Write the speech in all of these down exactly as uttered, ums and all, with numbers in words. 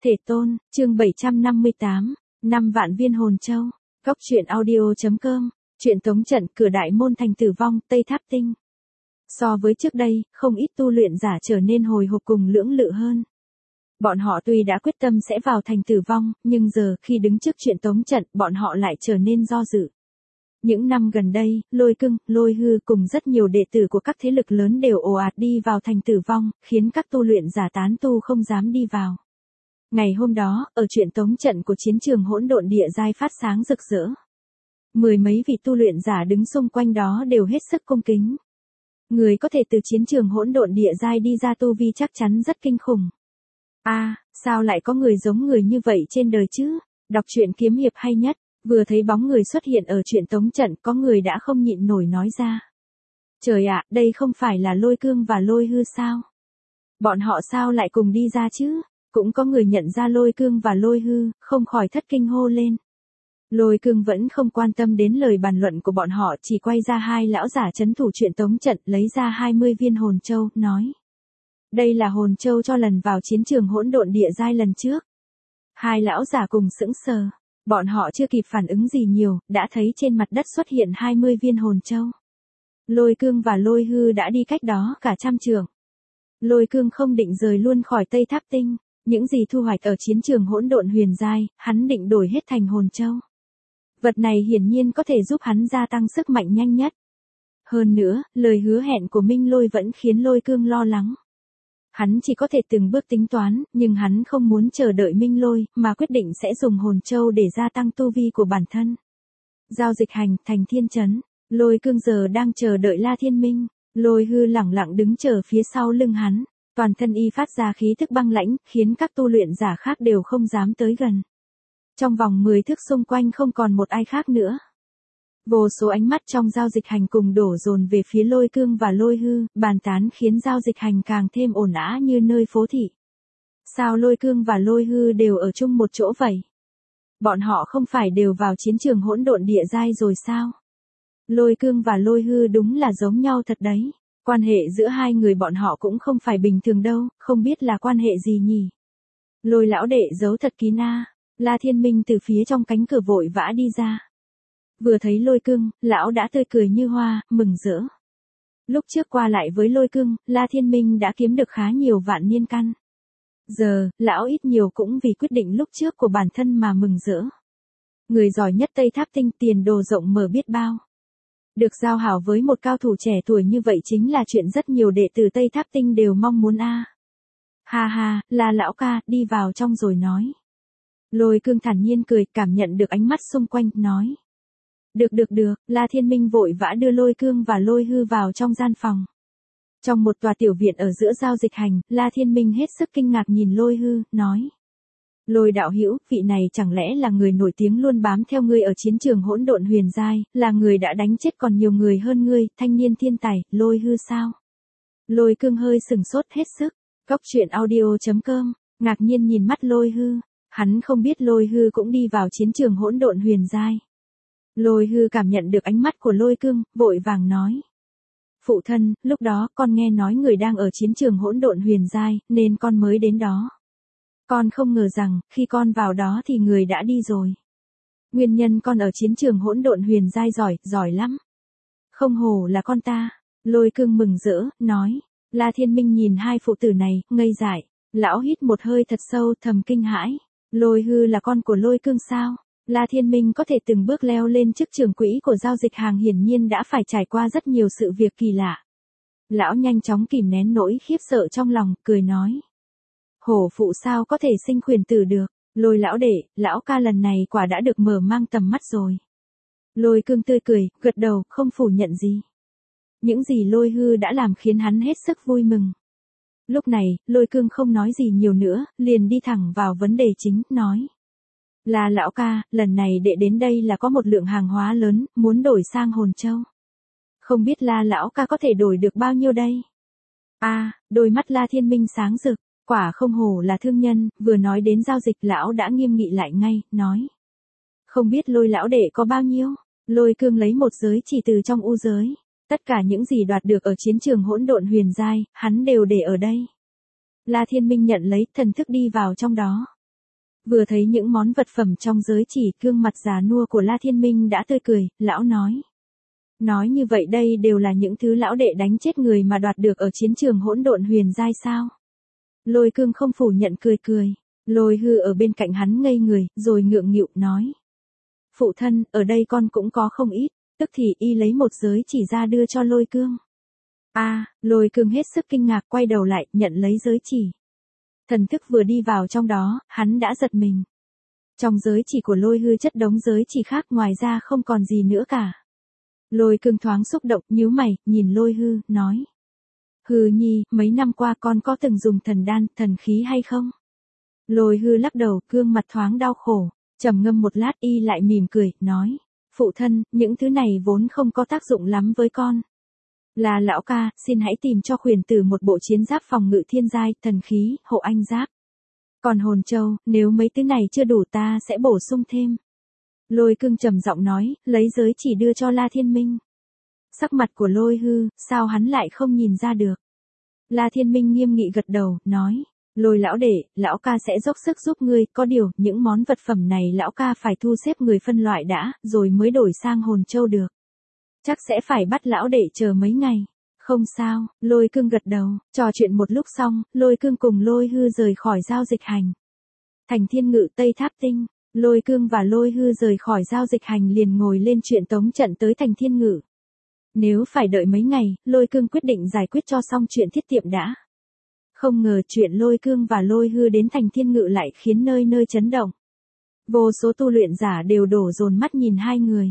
Thể tôn, chương bảy trăm năm mươi tám, năm vạn viên hồn châu. Góc truyện audio.com, truyện tống trận cửa đại môn thành tử vong, Tây Tháp Tinh. So với trước đây, không ít tu luyện giả trở nên hồi hộp cùng lưỡng lự hơn. Bọn họ tuy đã quyết tâm sẽ vào thành tử vong, nhưng giờ khi đứng trước chuyện tống trận, bọn họ lại trở nên do dự. Những năm gần đây, Lôi Cưng, Lôi Hư cùng rất nhiều đệ tử của các thế lực lớn đều ồ ạt đi vào thành tử vong, khiến các tu luyện giả tán tu không dám đi vào. Ngày hôm đó, ở chuyện tống trận của chiến trường hỗn độn địa giai phát sáng rực rỡ. Mười mấy vị tu luyện giả đứng xung quanh đó đều hết sức cung kính. Người có thể từ chiến trường hỗn độn địa giai đi ra tu vi chắc chắn rất kinh khủng. A, à, sao lại có người giống người như vậy trên đời chứ? Đọc truyện kiếm hiệp hay nhất, vừa thấy bóng người xuất hiện ở chuyện tống trận, có người đã không nhịn nổi nói ra. Trời ạ, đây không phải là Lôi Cương và Lôi Hư sao? Bọn họ sao lại cùng đi ra chứ? Cũng có người nhận ra Lôi Cương và Lôi Hư, không khỏi thất kinh hô lên. Lôi Cương vẫn không quan tâm đến lời bàn luận của bọn họ, chỉ quay ra hai lão giả trấn thủ chuyện tống trận, lấy ra hai mươi viên hồn châu, nói. Đây là hồn châu cho lần vào chiến trường hỗn độn địa giai lần trước. Hai lão giả cùng sững sờ, bọn họ chưa kịp phản ứng gì nhiều, đã thấy trên mặt đất xuất hiện hai mươi viên hồn châu. Lôi Cương và Lôi Hư đã đi cách đó cả trăm trượng. Lôi Cương không định rời luôn khỏi Tây Tháp Tinh. Những gì thu hoạch ở chiến trường hỗn độn huyền giai, hắn định đổi hết thành hồn châu. Vật này hiển nhiên có thể giúp hắn gia tăng sức mạnh nhanh nhất. Hơn nữa, lời hứa hẹn của Minh Lôi vẫn khiến Lôi Cương lo lắng. Hắn chỉ có thể từng bước tính toán, nhưng hắn không muốn chờ đợi Minh Lôi, mà quyết định sẽ dùng hồn châu để gia tăng tu vi của bản thân. Giao dịch hành, thành Thiên Trấn. Lôi Cương giờ đang chờ đợi La Thiên Minh. Lôi Hư lẳng lặng đứng chờ phía sau lưng hắn. Toàn thân y phát ra khí thức băng lãnh, khiến các tu luyện giả khác đều không dám tới gần. Trong vòng mười thước xung quanh không còn một ai khác nữa. Vô số ánh mắt trong giao dịch hành cùng đổ dồn về phía Lôi Cương và Lôi Hư, bàn tán khiến giao dịch hành càng thêm ồn ào như nơi phố thị. Sao Lôi Cương và Lôi Hư đều ở chung một chỗ vậy? Bọn họ không phải đều vào chiến trường hỗn độn địa giai rồi sao? Lôi Cương và Lôi Hư đúng là giống nhau thật đấy. Quan hệ giữa hai người bọn họ cũng không phải bình thường đâu, không biết là quan hệ gì nhỉ? Lôi lão đệ giấu thật kín a. La Thiên Minh từ phía trong cánh cửa vội vã đi ra. Vừa thấy Lôi Cương, lão đã tươi cười như hoa, mừng rỡ. Lúc trước qua lại với Lôi Cương, La Thiên Minh đã kiếm được khá nhiều vạn niên căn. Giờ, lão ít nhiều cũng vì quyết định lúc trước của bản thân mà mừng rỡ. Người giỏi nhất Tây Tháp Tinh, tiền đồ rộng mở biết bao. Được giao hảo với một cao thủ trẻ tuổi như vậy chính là chuyện rất nhiều đệ tử Tây Tháp Tinh đều mong muốn a. À. Ha ha, là lão ca, đi vào trong rồi nói. Lôi Cương thản nhiên cười, cảm nhận được ánh mắt xung quanh, nói. Được được được, La Thiên Minh vội vã đưa Lôi Cương và Lôi Hư vào trong gian phòng. Trong một tòa tiểu viện ở giữa giao dịch hành, La Thiên Minh hết sức kinh ngạc nhìn Lôi Hư, nói. Lôi đạo hữu, vị này chẳng lẽ là người nổi tiếng luôn bám theo ngươi ở chiến trường hỗn độn huyền giai, là người đã đánh chết còn nhiều người hơn ngươi, thanh niên thiên tài, Lôi Hư sao? Lôi Cương hơi sừng sốt hết sức. Góc truyện audio.com, ngạc nhiên nhìn mắt Lôi Hư, hắn không biết Lôi Hư cũng đi vào chiến trường hỗn độn huyền giai. Lôi Hư cảm nhận được ánh mắt của Lôi Cương, vội vàng nói. Phụ thân, lúc đó con nghe nói người đang ở chiến trường hỗn độn huyền giai, nên con mới đến đó. Con không ngờ rằng, khi con vào đó thì người đã đi rồi. Nguyên nhân con ở chiến trường hỗn độn huyền giai giỏi, giỏi lắm. Không hổ là con ta. Lôi Cương mừng rỡ, nói. La Thiên Minh nhìn hai phụ tử này, ngây dại. Lão hít một hơi thật sâu, thầm kinh hãi. Lôi Hư là con của Lôi Cương sao? La Thiên Minh có thể từng bước leo lên chức trưởng quỹ của giao dịch hàng hiển nhiên đã phải trải qua rất nhiều sự việc kỳ lạ. Lão nhanh chóng kìm nén nỗi khiếp sợ trong lòng, cười nói. Hổ phụ sao có thể sinh khuyển tử được, Lôi lão đệ, lão ca lần này quả đã được mở mang tầm mắt rồi. Lôi Cương tươi cười, gật đầu, không phủ nhận gì. Những gì Lôi Hư đã làm khiến hắn hết sức vui mừng. Lúc này, Lôi Cương không nói gì nhiều nữa, liền đi thẳng vào vấn đề chính, nói. Là lão ca, lần này đệ đến đây là có một lượng hàng hóa lớn, muốn đổi sang hồn châu. Không biết là lão ca có thể đổi được bao nhiêu đây? A, à, đôi mắt La Thiên Minh sáng rực. Quả không hổ là thương nhân, vừa nói đến giao dịch lão đã nghiêm nghị lại ngay, nói. Không biết Lôi lão đệ có bao nhiêu? Lôi Cương lấy một giới chỉ từ trong u giới. Tất cả những gì đoạt được ở chiến trường hỗn độn huyền giai, hắn đều để ở đây. La Thiên Minh nhận lấy, thần thức đi vào trong đó. Vừa thấy những món vật phẩm trong giới chỉ, gương mặt già nua của La Thiên Minh đã tươi cười, lão nói. Nói như vậy đây đều là những thứ lão đệ đánh chết người mà đoạt được ở chiến trường hỗn độn huyền giai sao? Lôi Cương không phủ nhận cười cười. Lôi Hư ở bên cạnh hắn ngây người, rồi ngượng nghịu nói. Phụ thân, ở đây con cũng có không ít, tức thì y lấy một giới chỉ ra đưa cho Lôi Cương. A, à, Lôi Cương hết sức kinh ngạc quay đầu lại, nhận lấy giới chỉ. Thần thức vừa đi vào trong đó, hắn đã giật mình. Trong giới chỉ của Lôi Hư chất đống giới chỉ khác, ngoài ra không còn gì nữa cả. Lôi Cương thoáng xúc động, nhíu mày, nhìn Lôi Hư, nói. Hư nhi, mấy năm qua con có từng dùng thần đan, thần khí hay không? Lôi Hư lắc đầu, gương mặt thoáng đau khổ, trầm ngâm một lát y lại mỉm cười, nói. Phụ thân, những thứ này vốn không có tác dụng lắm với con. Là lão ca, xin hãy tìm cho khuyển tử một bộ chiến giáp phòng ngự thiên giai, thần khí, hộ anh giáp. Còn hồn châu, nếu mấy thứ này chưa đủ ta sẽ bổ sung thêm. Lôi Cương trầm giọng nói, lấy giới chỉ đưa cho La Thiên Minh. Sắc mặt của Lôi Hư, sao hắn lại không nhìn ra được? La Thiên Minh nghiêm nghị gật đầu, nói. Lôi lão đệ, lão ca sẽ dốc sức giúp ngươi, có điều, những món vật phẩm này lão ca phải thu xếp người phân loại đã, rồi mới đổi sang hồn châu được. Chắc sẽ phải bắt lão đệ chờ mấy ngày. Không sao, Lôi Cương gật đầu, trò chuyện một lúc xong, Lôi Cương cùng Lôi Hư rời khỏi giao dịch hành. Thành Thiên Ngự Tây Tháp Tinh, Lôi Cương và Lôi Hư rời khỏi giao dịch hành liền ngồi lên chuyện tống trận tới Thành Thiên Ngự. Nếu phải đợi mấy ngày, Lôi Cương quyết định giải quyết cho xong chuyện thiết tiệm đã. Không ngờ chuyện Lôi Cương và Lôi Hư đến Thành Thiên Ngự lại khiến nơi nơi chấn động. Vô số tu luyện giả đều đổ dồn mắt nhìn hai người.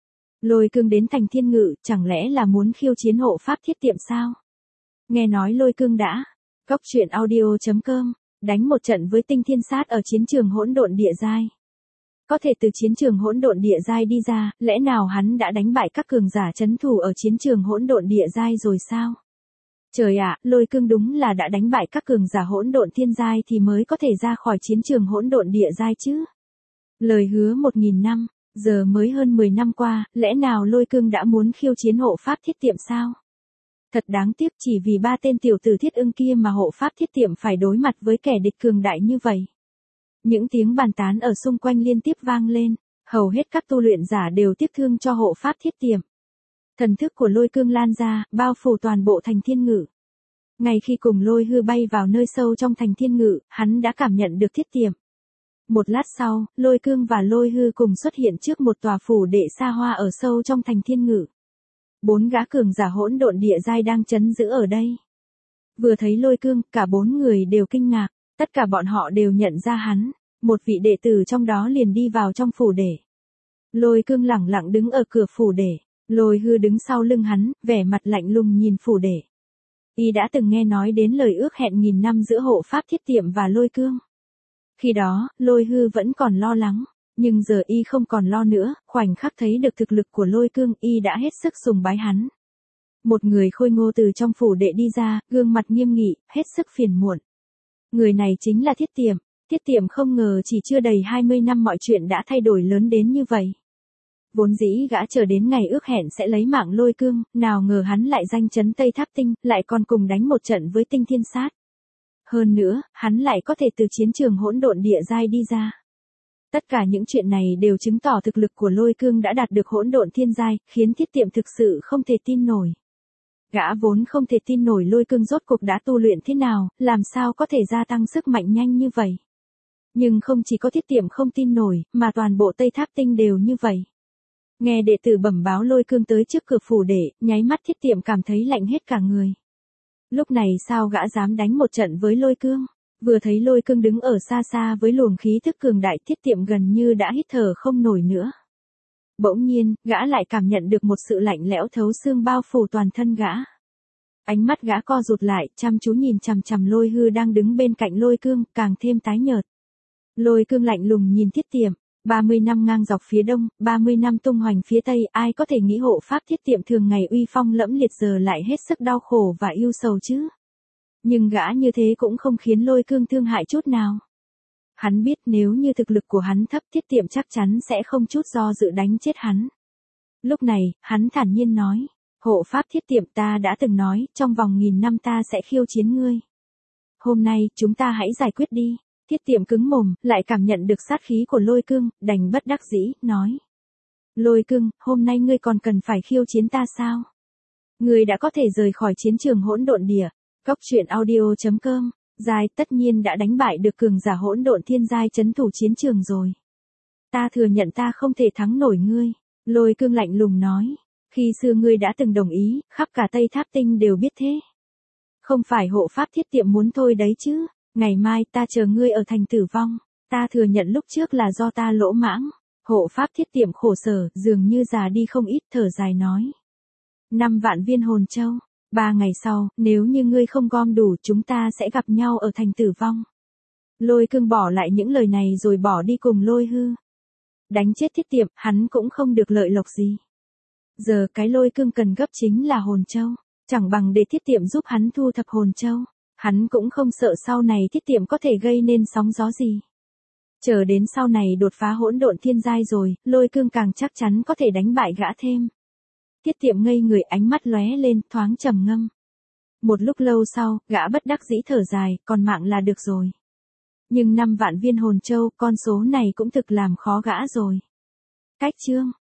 Lôi Cương đến Thành Thiên Ngự, chẳng lẽ là muốn khiêu chiến hộ pháp thiết tiệm sao? Nghe nói Lôi Cương đã, Cốc truyện audio chấm com, đánh một trận với Tinh Thiên Sát ở chiến trường hỗn độn địa giai. Có thể từ chiến trường hỗn độn địa giai đi ra, lẽ nào hắn đã đánh bại các cường giả trấn thủ ở chiến trường hỗn độn địa giai rồi sao? Trời ạ, Lôi Cương đúng là đã đánh bại các cường giả hỗn độn thiên giai thì mới có thể ra khỏi chiến trường hỗn độn địa giai chứ. Lời hứa một nghìn năm, giờ mới hơn mười năm qua, lẽ nào Lôi Cương đã muốn khiêu chiến hộ pháp thiết tiệm sao? Thật đáng tiếc, chỉ vì ba tên tiểu tử thiết ưng kia mà hộ pháp thiết tiệm phải đối mặt với kẻ địch cường đại như vậy. Những tiếng bàn tán ở xung quanh liên tiếp vang lên, hầu hết các tu luyện giả đều tiếc thương cho hộ pháp thiết tiệm. Thần thức của Lôi Cương lan ra, bao phủ toàn bộ Thành Thiên Ngự. Ngay khi cùng Lôi Hư bay vào nơi sâu trong Thành Thiên Ngự, hắn đã cảm nhận được thiết tiệm. Một lát sau, Lôi Cương và Lôi Hư cùng xuất hiện trước một tòa phủ đệ xa hoa ở sâu trong Thành Thiên Ngự. Bốn gã cường giả hỗn độn địa giai đang trấn giữ ở đây. Vừa thấy Lôi Cương, cả bốn người đều kinh ngạc, tất cả bọn họ đều nhận ra hắn, một vị đệ tử trong đó liền đi vào trong phủ đệ. Lôi Cương lẳng lặng đứng ở cửa phủ đệ, Lôi Hư đứng sau lưng hắn, vẻ mặt lạnh lùng nhìn phủ đệ. Y đã từng nghe nói đến lời ước hẹn nghìn năm giữa hộ pháp thiết tiệm và Lôi Cương. Khi đó, Lôi Hư vẫn còn lo lắng, nhưng giờ y không còn lo nữa, khoảnh khắc thấy được thực lực của Lôi Cương, y đã hết sức sùng bái hắn. Một người khôi ngô từ trong phủ đệ đi ra, gương mặt nghiêm nghị, hết sức phiền muộn. Người này chính là Thiết Tiệm. Thiết Tiệm không ngờ chỉ chưa đầy hai mươi năm mọi chuyện đã thay đổi lớn đến như vậy. Vốn dĩ gã chờ đến ngày ước hẹn sẽ lấy mạng Lôi Cương, nào ngờ hắn lại danh chấn Tây Tháp Tinh, lại còn cùng đánh một trận với Tinh Thiên Sát. Hơn nữa, hắn lại có thể từ chiến trường hỗn độn địa giai đi ra. Tất cả những chuyện này đều chứng tỏ thực lực của Lôi Cương đã đạt được hỗn độn thiên giai, khiến Thiết Tiệm thực sự không thể tin nổi. Gã vốn không thể tin nổi Lôi Cương rốt cuộc đã tu luyện thế nào, làm sao có thể gia tăng sức mạnh nhanh như vậy. Nhưng không chỉ có Thiết Tiệm không tin nổi, mà toàn bộ Tây Tháp Tinh đều như vậy. Nghe đệ tử bẩm báo Lôi Cương tới trước cửa phủ đệ, nháy mắt Thiết Tiệm cảm thấy lạnh hết cả người. Lúc này sao gã dám đánh một trận với Lôi Cương? Vừa thấy Lôi Cương đứng ở xa xa với luồng khí thức cường đại, Thiết Tiệm gần như đã hít thở không nổi nữa. Bỗng nhiên, gã lại cảm nhận được một sự lạnh lẽo thấu xương bao phủ toàn thân gã. Ánh mắt gã co rụt lại, chăm chú nhìn chằm chằm Lôi Hư đang đứng bên cạnh Lôi Cương, càng thêm tái nhợt. Lôi Cương lạnh lùng nhìn Thiết Tiệm, ba mươi năm ngang dọc phía đông, ba mươi năm tung hoành phía tây, ai có thể nghĩ hộ pháp Thiết Tiệm thường ngày uy phong lẫm liệt giờ lại hết sức đau khổ và ưu sầu chứ. Nhưng gã như thế cũng không khiến Lôi Cương thương hại chút nào. Hắn biết nếu như thực lực của hắn thấp, Thiết Tiệm chắc chắn sẽ không chút do dự đánh chết hắn. Lúc này, hắn thản nhiên nói, hộ pháp Thiết Tiệm, ta đã từng nói, trong vòng nghìn năm ta sẽ khiêu chiến ngươi. Hôm nay, chúng ta hãy giải quyết đi. Thiết Tiệm cứng mồm, lại cảm nhận được sát khí của Lôi Cương, đành bất đắc dĩ, nói. Lôi Cương, hôm nay ngươi còn cần phải khiêu chiến ta sao? Ngươi đã có thể rời khỏi chiến trường hỗn độn địa. Cốc truyện audio chấm com, Giai tất nhiên đã đánh bại được cường giả hỗn độn thiên giai trấn thủ chiến trường rồi. Ta thừa nhận ta không thể thắng nổi ngươi. Lôi Cương lạnh lùng nói. Khi xưa ngươi đã từng đồng ý, khắp cả Tây Tháp Tinh đều biết thế. Không phải hộ pháp Thiết Tiệm muốn thôi đấy chứ. Ngày mai ta chờ ngươi ở thành Tử Vong. Ta thừa nhận lúc trước là do ta lỗ mãng. Hộ pháp Thiết Tiệm khổ sở, dường như già đi không ít, thở dài nói. Năm vạn viên hồn châu. Ba ngày sau, nếu như ngươi không gom đủ, chúng ta sẽ gặp nhau ở thành Tử Vong. Lôi Cương bỏ lại những lời này rồi bỏ đi cùng Lôi Hư. Đánh chết Thiết Tiệm, hắn cũng không được lợi lộc gì. Giờ cái Lôi Cương cần gấp chính là hồn châu. Chẳng bằng để Thiết Tiệm giúp hắn thu thập hồn châu. Hắn cũng không sợ sau này Thiết Tiệm có thể gây nên sóng gió gì. Chờ đến sau này đột phá hỗn độn thiên giai rồi, Lôi Cương càng chắc chắn có thể đánh bại gã thêm. Thiết Tiệm ngây người, ánh mắt lóe lên, thoáng trầm ngâm. Một lúc lâu sau, gã bất đắc dĩ thở dài, còn mạng là được rồi. Nhưng năm vạn viên hồn châu, con số này cũng thực làm khó gã rồi. Cách chương